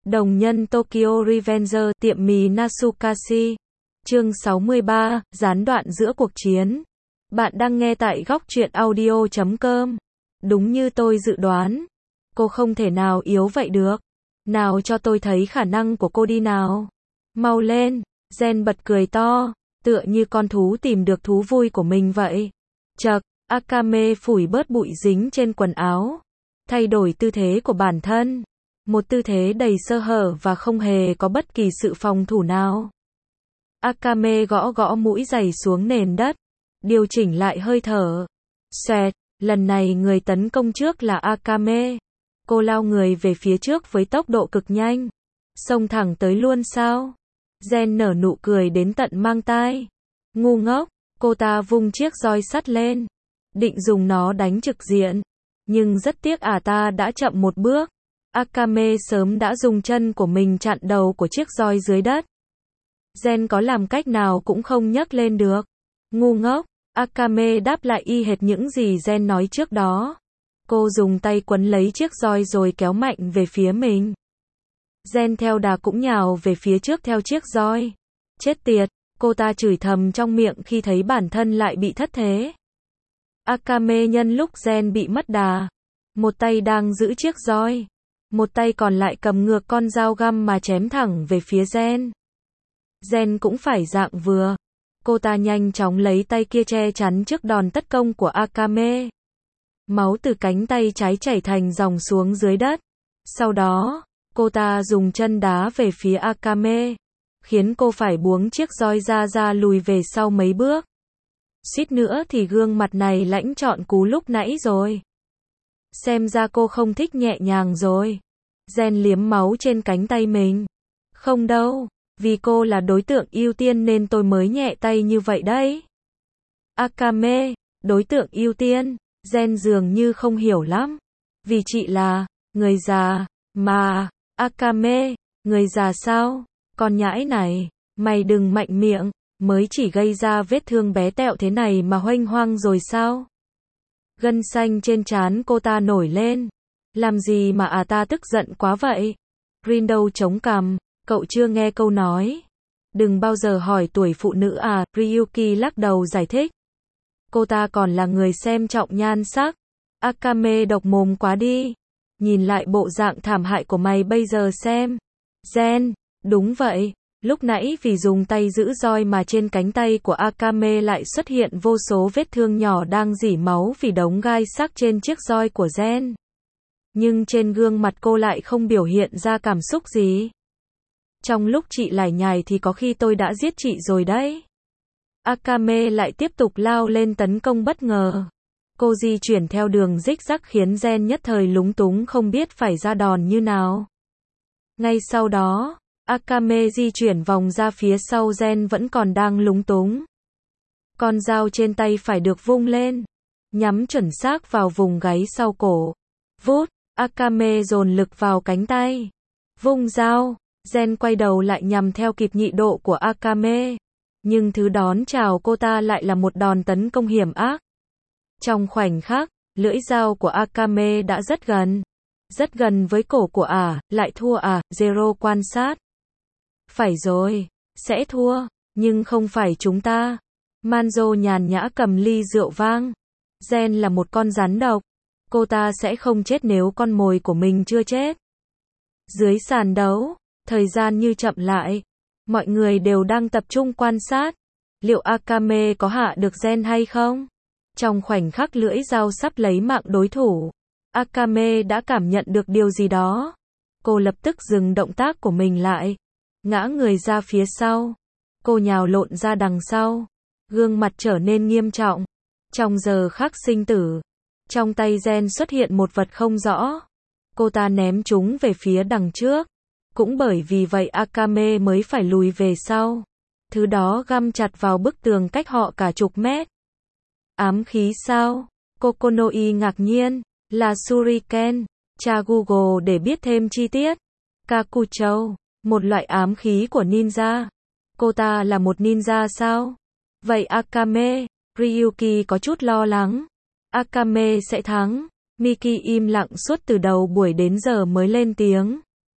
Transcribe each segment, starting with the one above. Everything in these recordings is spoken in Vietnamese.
Đồng nhân Tokyo Revenger, tiệm mì Nasukashi. Chương 63, gián đoạn giữa cuộc chiến. Bạn đang nghe tại góc truyện audio.com. Đúng như tôi dự đoán. Cô không thể nào yếu vậy được. Nào cho tôi thấy khả năng của cô đi nào. Mau lên. Gen bật cười to, tựa như con thú tìm được thú vui của mình vậy. Chậc, Akame phủi bớt bụi dính trên quần áo. Thay đổi tư thế của bản thân. Một tư thế đầy sơ hở và không hề có bất kỳ sự phòng thủ nào. Akame gõ gõ mũi giày xuống nền đất. Điều chỉnh lại hơi thở. Xoẹt, lần này người tấn công trước là Akame. Cô lao người về phía trước với tốc độ cực nhanh. Xông thẳng tới luôn sao? Gen nở nụ cười đến tận mang tai. Ngu ngốc, cô ta vung chiếc roi sắt lên. Định dùng nó đánh trực diện. Nhưng rất tiếc ta đã chậm một bước. Akame sớm đã dùng chân của mình chặn đầu của chiếc roi dưới đất. Gen có làm cách nào cũng không nhấc lên được. Ngu ngốc, Akame đáp lại y hệt những gì Gen nói trước đó. Cô dùng tay quấn lấy chiếc roi rồi kéo mạnh về phía mình. Gen theo đà cũng nhào về phía trước theo chiếc roi. Chết tiệt, cô ta chửi thầm trong miệng khi thấy bản thân lại bị thất thế. Akame nhân lúc Gen bị mất đà. Một tay đang giữ chiếc roi. Một tay còn lại cầm ngược con dao găm mà chém thẳng về phía Gen. Gen cũng phải dạng vừa. Cô ta nhanh chóng lấy tay kia che chắn trước đòn tấn công của Akame. Máu từ cánh tay trái chảy thành dòng xuống dưới đất. Sau đó, cô ta dùng chân đá về phía Akame, khiến cô phải buông chiếc roi ra lùi về sau mấy bước. Suýt nữa thì gương mặt này lãnh trọn cú lúc nãy rồi. Xem ra cô không thích nhẹ nhàng rồi. Gen liếm máu trên cánh tay mình. Không đâu, vì cô là đối tượng ưu tiên nên tôi mới nhẹ tay như vậy đấy. Akame, đối tượng ưu tiên, Gen dường như không hiểu lắm. Vì chị là người già, mà, Akame, người già sao? Con nhãi này, mày đừng mạnh miệng, mới chỉ gây ra vết thương bé tẹo thế này mà huênh hoang rồi sao? Gân xanh trên trán cô ta nổi lên. Làm gì mà ta tức giận quá vậy? Rindo chống cằm, cậu chưa nghe câu nói. Đừng bao giờ hỏi tuổi phụ nữ Ryuki lắc đầu giải thích. Cô ta còn là người xem trọng nhan sắc. Akame độc mồm quá đi. Nhìn lại bộ dạng thảm hại của mày bây giờ xem. Gen, đúng vậy. Lúc nãy vì dùng tay giữ roi mà trên cánh tay của Akame lại xuất hiện vô số vết thương nhỏ đang rỉ máu vì đống gai sắc trên chiếc roi của Gen. Nhưng trên gương mặt cô lại không biểu hiện ra cảm xúc gì. Trong lúc chị lải nhải thì có khi tôi đã giết chị rồi đấy. Akame lại tiếp tục lao lên tấn công bất ngờ. Cô di chuyển theo đường rích rắc khiến Gen nhất thời lúng túng không biết phải ra đòn như nào. Ngay sau đó, Akame di chuyển vòng ra phía sau Gen vẫn còn đang lúng túng. Con dao trên tay phải được vung lên, nhắm chuẩn xác vào vùng gáy sau cổ. Vút, Akame dồn lực vào cánh tay. Vung dao, Gen quay đầu lại nhằm theo kịp nhị độ của Akame. Nhưng thứ đón chào cô ta lại là một đòn tấn công hiểm ác. Trong khoảnh khắc, lưỡi dao của Akame đã rất gần. Rất gần với cổ của lại thua Zero quan sát. Phải rồi, sẽ thua, nhưng không phải chúng ta. Manzo nhàn nhã cầm ly rượu vang. Gen là một con rắn độc. Cô ta sẽ không chết nếu con mồi của mình chưa chết. Dưới sàn đấu, thời gian như chậm lại. Mọi người đều đang tập trung quan sát. Liệu Akame có hạ được Gen hay không? Trong khoảnh khắc lưỡi dao sắp lấy mạng đối thủ, Akame đã cảm nhận được điều gì đó. Cô lập tức dừng động tác của mình lại. Ngã người ra phía sau. Cô nhào lộn ra đằng sau. Gương mặt trở nên nghiêm trọng. Trong giờ khắc sinh tử, trong tay Gen xuất hiện một vật không rõ. Cô ta ném chúng về phía đằng trước. Cũng bởi vì vậy Akame mới phải lùi về sau. Thứ đó găm chặt vào bức tường cách họ cả chục mét. Ám khí sao? Kokonoi ngạc nhiên. Là Shuriken. Tra Google để biết thêm chi tiết. Kakuchou, một loại ám khí của ninja. Cô ta là một ninja sao? Vậy Akame, Ryuki có chút lo lắng. Akame sẽ thắng. Miki im lặng suốt từ đầu buổi đến giờ mới lên tiếng.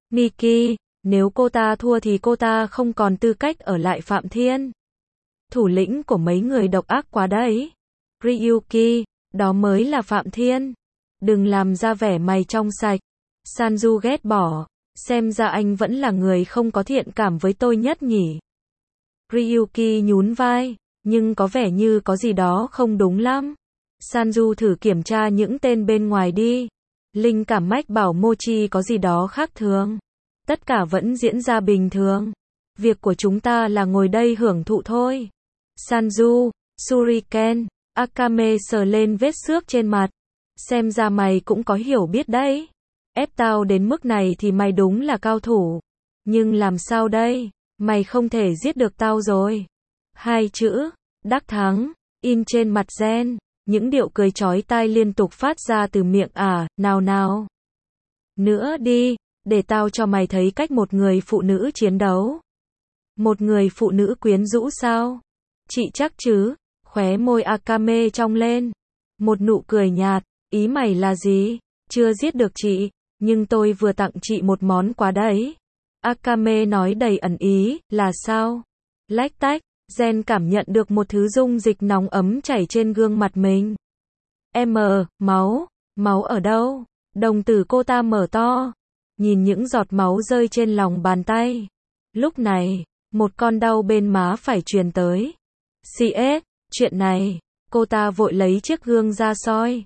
Miki, nếu cô ta thua thì cô ta không còn tư cách ở lại Phạm Thiên. Thủ lĩnh của mấy người độc ác quá đấy. Ryuki, đó mới là Phạm Thiên. Đừng làm ra vẻ mày trong sạch. Sanju ghét bỏ. Xem ra anh vẫn là người không có thiện cảm với tôi nhất nhỉ. Ryuki nhún vai, nhưng có vẻ như có gì đó không đúng lắm. Sanju thử kiểm tra những tên bên ngoài đi. Linh cảm mách bảo Mochi có gì đó khác thường. Tất cả vẫn diễn ra bình thường. Việc của chúng ta là ngồi đây hưởng thụ thôi. Sanju, Shuriken, Akame sờ lên vết xước trên mặt. Xem ra mày cũng có hiểu biết đấy. Ép tao đến mức này thì mày đúng là cao thủ. Nhưng làm sao đây? Mày không thể giết được tao rồi. Hai chữ, đắc thắng, in trên mặt Gen. Những điệu cười chói tai liên tục phát ra từ miệng nào nào. Nữa đi, để tao cho mày thấy cách một người phụ nữ chiến đấu. Một người phụ nữ quyến rũ sao? Chị chắc chứ? Khóe môi Akame cong lên. Một nụ cười nhạt, ý mày là gì? Chưa giết được chị, nhưng tôi vừa tặng chị một món quà đấy. Akame nói đầy ẩn ý, là sao? Lách tách, Gen cảm nhận được một thứ dung dịch nóng ấm chảy trên gương mặt mình. Máu, máu ở đâu? Đồng tử cô ta mở to, nhìn những giọt máu rơi trên lòng bàn tay. Lúc này, một con đau bên má phải truyền tới. CS, chuyện này, cô ta vội lấy chiếc gương ra soi.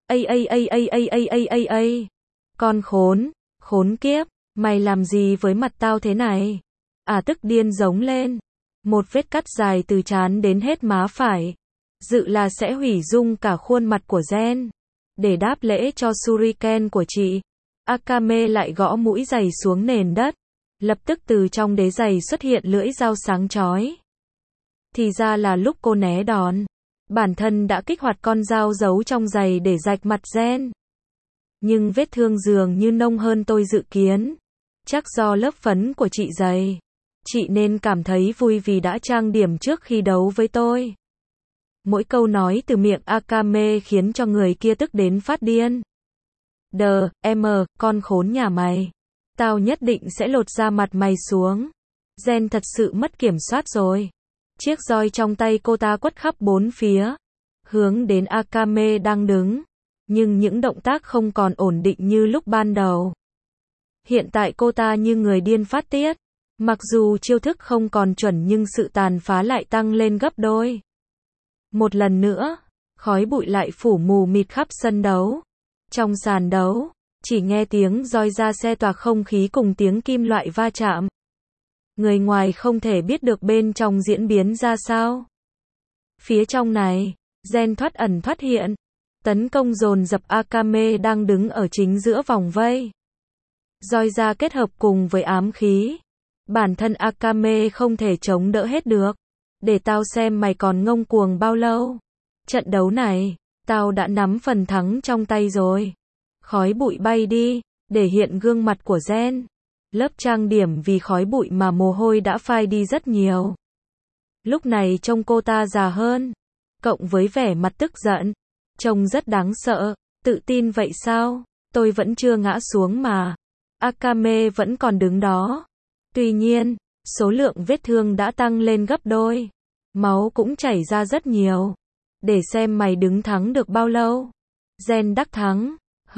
Con khốn kiếp, mày làm gì với mặt tao thế này? Tức điên giống lên. Một vết cắt dài từ trán đến hết má phải. Dự là sẽ hủy dung cả khuôn mặt của Gen. Để đáp lễ cho Shuriken của chị, Akame lại gõ mũi giày xuống nền đất. Lập tức từ trong đế giày xuất hiện lưỡi dao sáng chói. Thì ra là lúc cô né đòn, bản thân đã kích hoạt con dao giấu trong giày để rạch mặt Gen. Nhưng vết thương dường như nông hơn tôi dự kiến. Chắc do lớp phấn của chị dày. Chị nên cảm thấy vui vì đã trang điểm trước khi đấu với tôi. Mỗi câu nói từ miệng Akame khiến cho người kia tức đến phát điên. Con khốn nhà mày. Tao nhất định sẽ lột da mặt mày xuống. Gen thật sự mất kiểm soát rồi. Chiếc roi trong tay cô ta quất khắp bốn phía. Hướng đến Akame đang đứng. Nhưng những động tác không còn ổn định như lúc ban đầu. Hiện tại cô ta như người điên phát tiết. Mặc dù chiêu thức không còn chuẩn nhưng sự tàn phá lại tăng lên gấp đôi. Một lần nữa, khói bụi lại phủ mù mịt khắp sân đấu. Trong sàn đấu, chỉ nghe tiếng roi ra xe toạc không khí cùng tiếng kim loại va chạm. Người ngoài không thể biết được bên trong diễn biến ra sao. Phía trong này, Gen thoát ẩn thoát hiện. Tấn công dồn dập Akame đang đứng ở chính giữa vòng vây. Roi ra kết hợp cùng với ám khí. Bản thân Akame không thể chống đỡ hết được. Để tao xem mày còn ngông cuồng bao lâu. Trận đấu này, tao đã nắm phần thắng trong tay rồi. Khói bụi bay đi, để hiện gương mặt của Gen. Lớp trang điểm vì khói bụi mà mồ hôi đã phai đi rất nhiều. Lúc này trông cô ta già hơn. Cộng với vẻ mặt tức giận. Trông rất đáng sợ. Tự tin vậy sao? Tôi vẫn chưa ngã xuống mà. Akame vẫn còn đứng đó. Tuy nhiên, số lượng vết thương đã tăng lên gấp đôi. Máu cũng chảy ra rất nhiều. Để xem mày đứng thắng được bao lâu. Gen đắc thắng.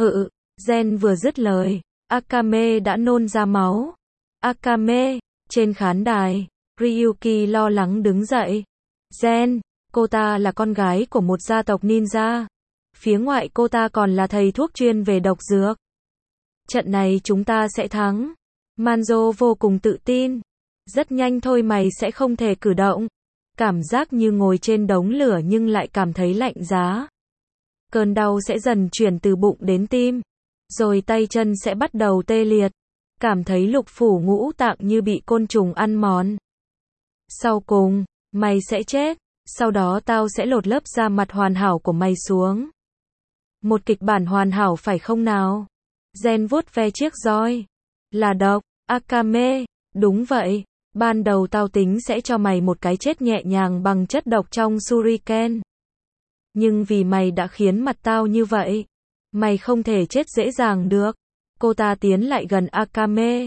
Gen vừa dứt lời, Akame đã nôn ra máu. Akame, trên khán đài, Ryuki lo lắng đứng dậy. Gen, cô ta là con gái của một gia tộc ninja. Phía ngoại cô ta còn là thầy thuốc chuyên về độc dược. Trận này chúng ta sẽ thắng. Manzo vô cùng tự tin. Rất nhanh thôi mày sẽ không thể cử động. Cảm giác như ngồi trên đống lửa nhưng lại cảm thấy lạnh giá. Cơn đau sẽ dần chuyển từ bụng đến tim. Rồi tay chân sẽ bắt đầu tê liệt. Cảm thấy lục phủ ngũ tạng như bị côn trùng ăn mòn. Sau cùng, mày sẽ chết. Sau đó tao sẽ lột lớp da mặt hoàn hảo của mày xuống. Một kịch bản hoàn hảo phải không nào? Gen vuốt ve chiếc roi. Là độc, Akame. Đúng vậy. Ban đầu tao tính sẽ cho mày một cái chết nhẹ nhàng bằng chất độc trong Shuriken. Nhưng vì mày đã khiến mặt tao như vậy, mày không thể chết dễ dàng được. Cô ta tiến lại gần Akame.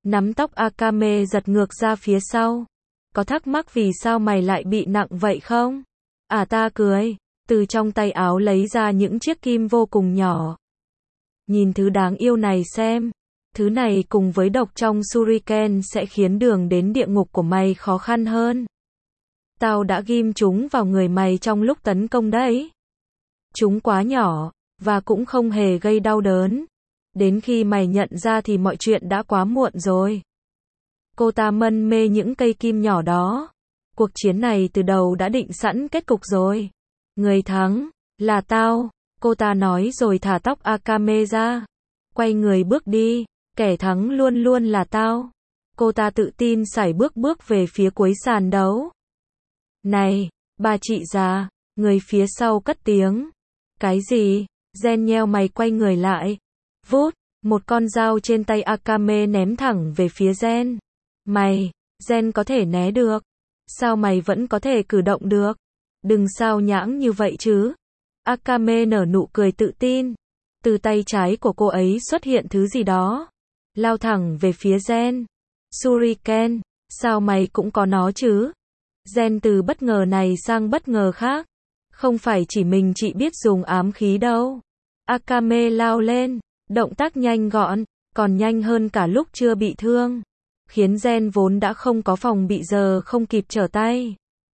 Nắm tóc Akame giật ngược ra phía sau. Có thắc mắc vì sao mày lại bị nặng vậy không? Ta cười. Từ trong tay áo lấy ra những chiếc kim vô cùng nhỏ. Nhìn thứ đáng yêu này xem. Thứ này cùng với độc trong Shuriken sẽ khiến đường đến địa ngục của mày khó khăn hơn. Tao đã ghim chúng vào người mày trong lúc tấn công đấy. Chúng quá nhỏ, và cũng không hề gây đau đớn. Đến khi mày nhận ra thì mọi chuyện đã quá muộn rồi. Cô ta mân mê những cây kim nhỏ đó. Cuộc chiến này từ đầu đã định sẵn kết cục rồi. Người thắng, là tao, cô ta nói rồi thả tóc Akame ra. Quay người bước đi, kẻ thắng luôn luôn là tao. Cô ta tự tin sải bước về phía cuối sàn đấu. Này, bà chị già, người phía sau cất tiếng. Cái gì? Gen nheo mày quay người lại. Vút, một con dao trên tay Akame ném thẳng về phía Gen. Mày, Gen có thể né được. Sao mày vẫn có thể cử động được? Đừng sao nhãng như vậy chứ. Akame nở nụ cười tự tin. Từ tay trái của cô ấy xuất hiện thứ gì đó. Lao thẳng về phía Gen. Shuriken, sao mày cũng có nó chứ? Gen từ bất ngờ này sang bất ngờ khác. Không phải chỉ mình chị biết dùng ám khí đâu. Akame lao lên, động tác nhanh gọn, còn nhanh hơn cả lúc chưa bị thương. Khiến Gen vốn đã không có phòng bị giờ không kịp trở tay.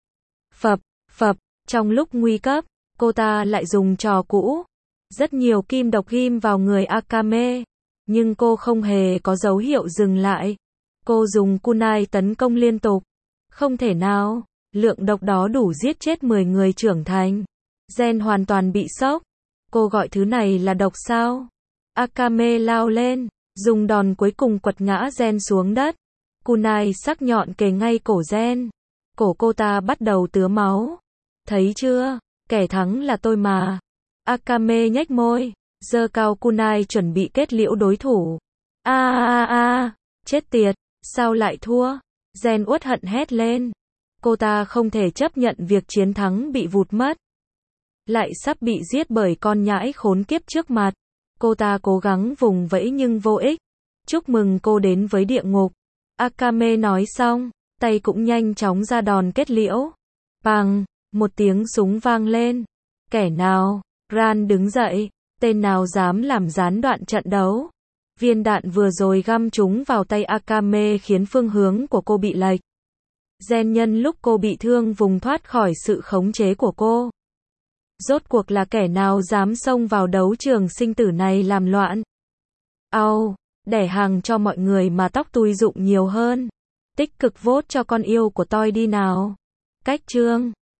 Phập, trong lúc nguy cấp, cô ta lại dùng trò cũ. Rất nhiều kim độc ghim vào người Akame. Nhưng cô không hề có dấu hiệu dừng lại. Cô dùng kunai tấn công liên tục. Không thể nào, lượng độc đó đủ giết chết 10 người trưởng thành. Gen hoàn toàn bị sốc. Cô gọi thứ này là độc sao? Akame lao lên, dùng đòn cuối cùng quật ngã Gen xuống đất. Kunai sắc nhọn kề ngay cổ Gen. Cổ cô ta bắt đầu tứa máu. Thấy chưa? Kẻ thắng là tôi mà. Akame nhếch môi, giơ cao kunai chuẩn bị kết liễu đối thủ. Chết tiệt, sao lại thua? Gen uất hận hét lên. Cô ta không thể chấp nhận việc chiến thắng bị vụt mất. Lại sắp bị giết bởi con nhãi khốn kiếp trước mặt. Cô ta cố gắng vùng vẫy nhưng vô ích. Chúc mừng cô đến với địa ngục. Akame nói xong, tay cũng nhanh chóng ra đòn kết liễu. Bang, một tiếng súng vang lên. Kẻ nào? Ran đứng dậy. Tên nào dám làm gián đoạn trận đấu? Viên đạn vừa rồi găm trúng vào tay Akame khiến phương hướng của cô bị lệch. Gen nhân lúc cô bị thương vùng thoát khỏi sự khống chế của cô. Rốt cuộc là kẻ nào dám xông vào đấu trường sinh tử này làm loạn? Đẻ hàng cho mọi người mà tóc tui rụng nhiều hơn. Tích cực vote cho con yêu của tôi đi nào. Cách chương